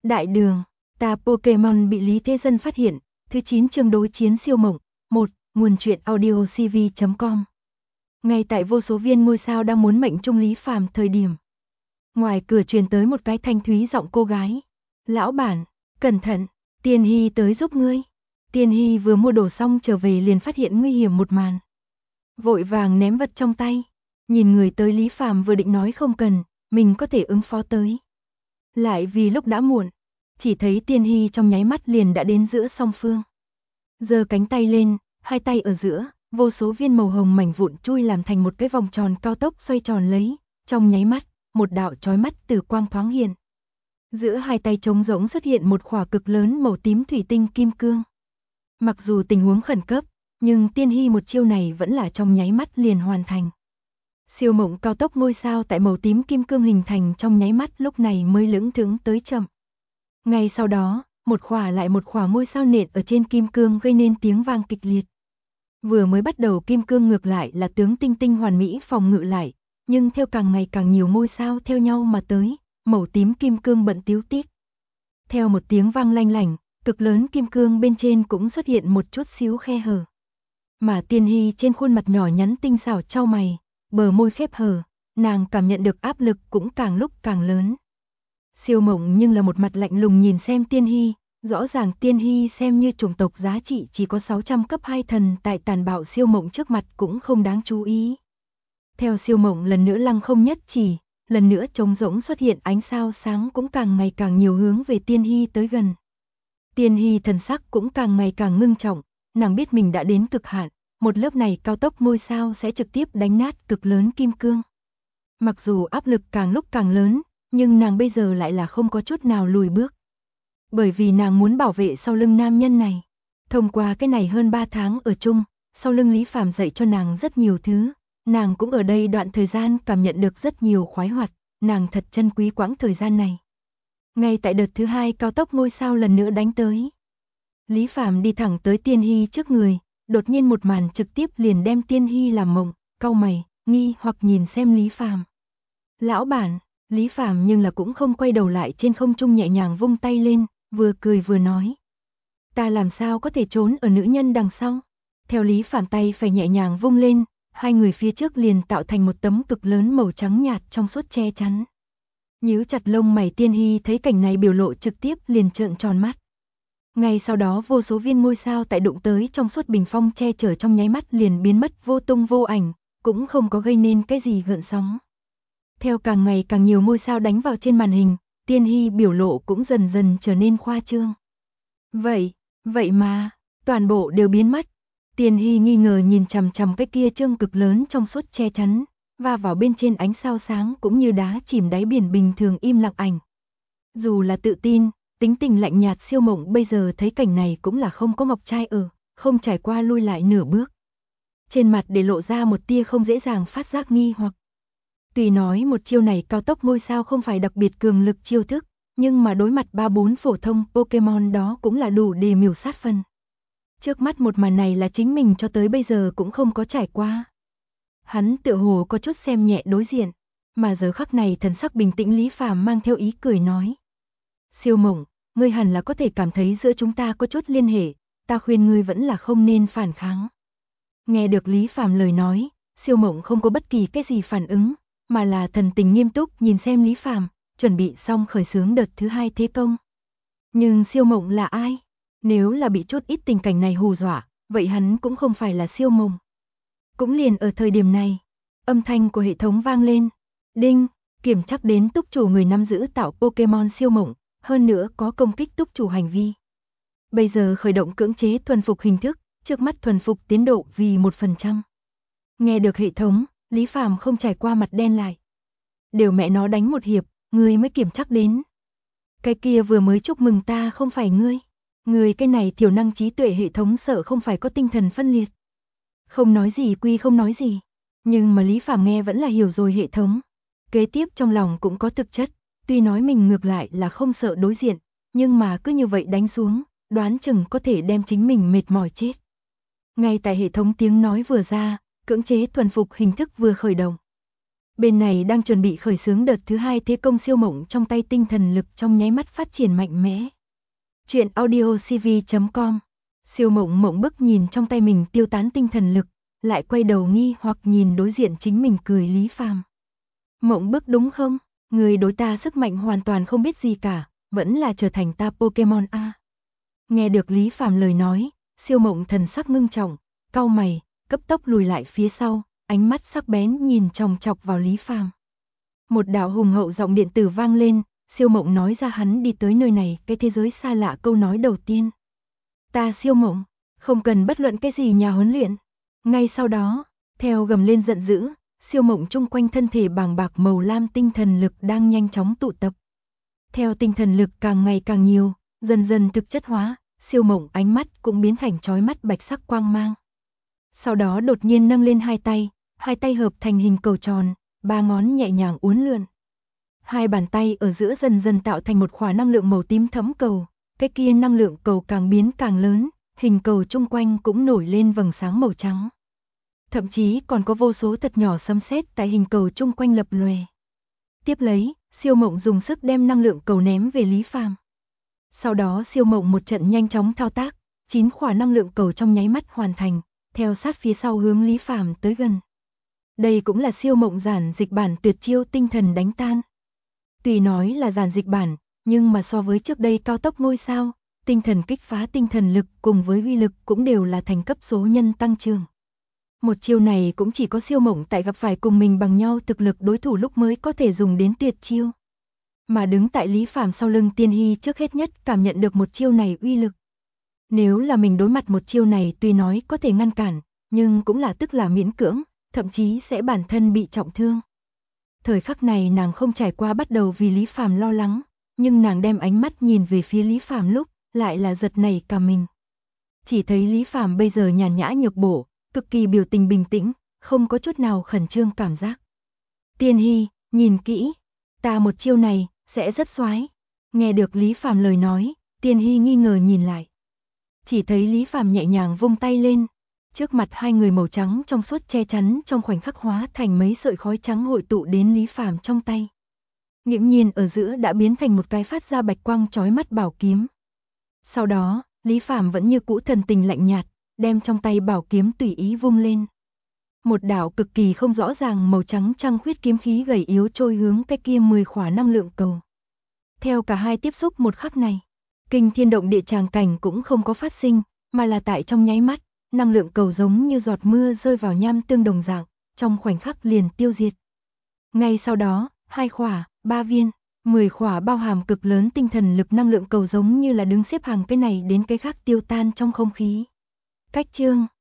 Đại đường, ta Pokemon bị Lý Thế Dân phát hiện, thứ 9 chương đối chiến siêu mộng, 1, nguồn truyện audio cv.com. Ngay tại vô số viên ngôi sao đang muốn mệnh trung Lý Phàm thời điểm. Ngoài cửa truyền tới một cái thanh thúy giọng cô gái. Lão bản, cẩn thận, Tiên Hy tới giúp ngươi. Tiên Hy vừa mua đồ xong trở về liền phát hiện nguy hiểm một màn. Vội vàng ném vật trong tay. Nhìn người tới Lý Phàm vừa định nói không cần, mình có thể ứng phó tới. Lại vì lúc đã muộn, chỉ thấy Tiên Hy trong nháy mắt liền đã đến giữa song phương. Giơ cánh tay lên, hai tay ở giữa, vô số viên màu hồng mảnh vụn chui làm thành một cái vòng tròn cao tốc xoay tròn lấy, trong nháy mắt, một đạo chói mắt từ quang thoáng hiện. Giữa hai tay trống rỗng xuất hiện một khỏa cực lớn màu tím thủy tinh kim cương. Mặc dù tình huống khẩn cấp, nhưng Tiên Hy một chiêu này vẫn là trong nháy mắt liền hoàn thành. Siêu mộng cao tốc ngôi sao tại màu tím kim cương hình thành trong nháy mắt lúc này mới lững thững tới chậm. Ngay sau đó, một khỏa lại một khỏa ngôi sao nện ở trên kim cương gây nên tiếng vang kịch liệt. Vừa mới bắt đầu kim cương ngược lại là tướng tinh tinh hoàn mỹ phòng ngự lại, nhưng theo càng ngày càng nhiều ngôi sao theo nhau mà tới, màu tím kim cương bận tíu tít. Theo một tiếng vang lanh lảnh, cực lớn kim cương bên trên cũng xuất hiện một chút xíu khe hở. Mà Tiên Hy trên khuôn mặt nhỏ nhắn tinh xảo chau mày, bờ môi khép hờ, nàng cảm nhận được áp lực cũng càng lúc càng lớn. Siêu mộng nhưng là một mặt lạnh lùng nhìn xem Tiên Hy, rõ ràng Tiên Hy xem như chủng tộc giá trị chỉ có 600 cấp 2 thần tại tàn bạo siêu mộng trước mặt cũng không đáng chú ý. Theo siêu mộng lần nữa lăng không nhất chỉ, lần nữa trống rỗng xuất hiện ánh sao sáng cũng càng ngày càng nhiều hướng về Tiên Hy tới gần. Tiên Hy thần sắc cũng càng ngày càng ngưng trọng, nàng biết mình đã đến cực hạn. Một lớp này cao tốc ngôi sao sẽ trực tiếp đánh nát cực lớn kim cương. Mặc dù áp lực càng lúc càng lớn, nhưng nàng bây giờ lại là không có chút nào lùi bước. Bởi vì nàng muốn bảo vệ sau lưng nam nhân này. Thông qua cái này hơn 3 tháng ở chung, sau lưng Lý Phàm dạy cho nàng rất nhiều thứ. Nàng cũng ở đây đoạn thời gian cảm nhận được rất nhiều khoái hoạt, nàng thật trân quý quãng thời gian này. Ngay tại đợt thứ 2 cao tốc ngôi sao lần nữa đánh tới. Lý Phàm đi thẳng tới Tiên Hy trước người. Đột nhiên một màn trực tiếp liền đem Tiên Hy làm mộng, cau mày, nghi hoặc nhìn xem Lý Phàm. Lão bản, Lý Phàm nhưng là cũng không quay đầu lại trên không trung nhẹ nhàng vung tay lên, vừa cười vừa nói. Ta làm sao có thể trốn ở nữ nhân đằng sau? Theo Lý Phàm tay phải nhẹ nhàng vung lên, hai người phía trước liền tạo thành một tấm cực lớn màu trắng nhạt trong suốt che chắn. Nhíu chặt lông mày Tiên Hy thấy cảnh này biểu lộ trực tiếp liền trợn tròn mắt. Ngay sau đó vô số viên ngôi sao tại đụng tới trong suốt bình phong che chở trong nháy mắt liền biến mất vô tung vô ảnh, cũng không có gây nên cái gì gợn sóng. Theo càng ngày càng nhiều ngôi sao đánh vào trên màn hình, Tiên Hy biểu lộ cũng dần dần trở nên khoa trương. Vậy mà, toàn bộ đều biến mất. Tiên Hy nghi ngờ nhìn chằm chằm cái kia trương cực lớn trong suốt che chắn, và vào bên trên ánh sao sáng cũng như đá chìm đáy biển bình thường im lặng ảnh. Dù là tự tin, tính tình lạnh nhạt siêu mộng bây giờ thấy cảnh này cũng là không có ngọc trai ở, không trải qua lui lại nửa bước. Trên mặt để lộ ra một tia không dễ dàng phát giác nghi hoặc. Tuy nói một chiêu này cao tốc ngôi sao không phải đặc biệt cường lực chiêu thức, nhưng mà đối mặt 3-4 phổ thông Pokemon đó cũng là đủ để miểu sát phần. Trước mắt một màn này là chính mình cho tới bây giờ cũng không có trải qua. Hắn tựa hồ có chút xem nhẹ đối diện, mà giờ khắc này thần sắc bình tĩnh Lý Phàm mang theo ý cười nói. Siêu mộng, ngươi hẳn là có thể cảm thấy giữa chúng ta có chút liên hệ, ta khuyên ngươi vẫn là không nên phản kháng. Nghe được Lý Phàm lời nói, siêu mộng không có bất kỳ cái gì phản ứng, mà là thần tình nghiêm túc nhìn xem Lý Phàm, chuẩn bị xong khởi xướng đợt thứ 2 thế công. Nhưng siêu mộng là ai? Nếu là bị chút ít tình cảnh này hù dọa, vậy hắn cũng không phải là siêu mộng. Cũng liền ở thời điểm này, âm thanh của hệ thống vang lên. Đinh, kiểm chắc đến túc chủ người nắm giữ tạo Pokemon siêu mộng. Hơn nữa có công kích túc chủ hành vi. Bây giờ khởi động cưỡng chế thuần phục hình thức, trước mắt thuần phục tiến độ vì 1%. Nghe được hệ thống, Lý Phàm không trải qua mặt đen lại. Đều mẹ nó đánh một hiệp, ngươi mới kiểm chắc đến. Cái kia vừa mới chúc mừng ta không phải ngươi. Ngươi cái này thiểu năng trí tuệ hệ thống sợ không phải có tinh thần phân liệt. Không nói gì quy không nói gì. Nhưng mà Lý Phàm nghe vẫn là hiểu rồi hệ thống. Kế tiếp trong lòng cũng có thực chất. Tuy nói mình ngược lại là không sợ đối diện, nhưng mà cứ như vậy đánh xuống, đoán chừng có thể đem chính mình mệt mỏi chết. Ngay tại hệ thống tiếng nói vừa ra, cưỡng chế thuần phục hình thức vừa khởi động. Bên này đang chuẩn bị khởi xướng đợt thứ 2 thế công siêu mộng trong tay tinh thần lực trong nháy mắt phát triển mạnh mẽ. Chuyện audio cv.com. Siêu mộng mộng bức nhìn trong tay mình tiêu tán tinh thần lực, lại quay đầu nghi hoặc nhìn đối diện chính mình cười Lý Phàm. Mộng bức đúng không? Người đối ta sức mạnh hoàn toàn không biết gì cả, vẫn là trở thành ta Pokemon a. Nghe được Lý Phàm lời nói, siêu mộng thần sắc ngưng trọng, cau mày, cấp tốc lùi lại phía sau, ánh mắt sắc bén nhìn chòng chọc vào Lý Phàm. Một đạo hùng hậu giọng điện tử vang lên, siêu mộng nói ra hắn đi tới nơi này, cái thế giới xa lạ câu nói đầu tiên. Ta siêu mộng, không cần bất luận cái gì nhà huấn luyện. Ngay sau đó, theo gầm lên giận dữ, siêu mộng chung quanh thân thể bàng bạc màu lam tinh thần lực đang nhanh chóng tụ tập. Theo tinh thần lực càng ngày càng nhiều, dần dần thực chất hóa, siêu mộng ánh mắt cũng biến thành chói mắt bạch sắc quang mang. Sau đó đột nhiên nâng lên hai tay hợp thành hình cầu tròn, ba ngón nhẹ nhàng uốn lượn. Hai bàn tay ở giữa dần dần tạo thành một khỏa năng lượng màu tím thẫm cầu, cái kia năng lượng cầu càng biến càng lớn, hình cầu chung quanh cũng nổi lên vầng sáng màu trắng. Thậm chí còn có vô số thật nhỏ sấm sét tại hình cầu chung quanh lập lòe. Tiếp lấy, siêu mộng dùng sức đem năng lượng cầu ném về Lý Phàm. Sau đó siêu mộng một trận nhanh chóng thao tác, 9 khỏa năng lượng cầu trong nháy mắt hoàn thành, theo sát phía sau hướng Lý Phàm tới gần. Đây cũng là siêu mộng giản dịch bản tuyệt chiêu tinh thần đánh tan. Tuy nói là giản dịch bản, nhưng mà so với trước đây cao tốc ngôi sao, tinh thần kích phá tinh thần lực cùng với uy lực cũng đều là thành cấp số nhân tăng trưởng. Một chiêu này cũng chỉ có siêu mộng tại gặp phải cùng mình bằng nhau thực lực đối thủ lúc mới có thể dùng đến tuyệt chiêu. Mà đứng tại Lý Phàm sau lưng Tiên Hy trước hết nhất cảm nhận được một chiêu này uy lực. Nếu là mình đối mặt một chiêu này tuy nói có thể ngăn cản, nhưng cũng là tức là miễn cưỡng, thậm chí sẽ bản thân bị trọng thương. Thời khắc này nàng không trải qua bắt đầu vì Lý Phàm lo lắng, nhưng nàng đem ánh mắt nhìn về phía Lý Phàm lúc, lại là giật nảy cả mình. Chỉ thấy Lý Phàm bây giờ nhàn nhã nhược bổ, cực kỳ biểu tình bình tĩnh, không có chút nào khẩn trương cảm giác. Tiên Hy, nhìn kỹ, ta một chiêu này, sẽ rất xoái. Nghe được Lý Phàm lời nói, Tiên Hy nghi ngờ nhìn lại. Chỉ thấy Lý Phàm nhẹ nhàng vung tay lên, trước mặt hai người màu trắng trong suốt che chắn trong khoảnh khắc hóa thành mấy sợi khói trắng hội tụ đến Lý Phàm trong tay. Nghiễm nhiên ở giữa đã biến thành một cái phát ra bạch quang chói mắt bảo kiếm. Sau đó, Lý Phàm vẫn như cũ thần tình lạnh nhạt, đem trong tay bảo kiếm tùy ý vung lên. Một đạo cực kỳ không rõ ràng màu trắng trăng khuyết kiếm khí gầy yếu trôi hướng cái kia 10 khỏa năng lượng cầu. Theo cả hai tiếp xúc một khắc này, kinh thiên động địa tràng cảnh cũng không có phát sinh, mà là tại trong nháy mắt, năng lượng cầu giống như giọt mưa rơi vào nham tương đồng dạng, trong khoảnh khắc liền tiêu diệt. Ngay sau đó, 2 khỏa, 3 viên, 10 khỏa bao hàm cực lớn tinh thần lực năng lượng cầu giống như là đứng xếp hàng cái này đến cái khác tiêu tan trong không khí. Cách chương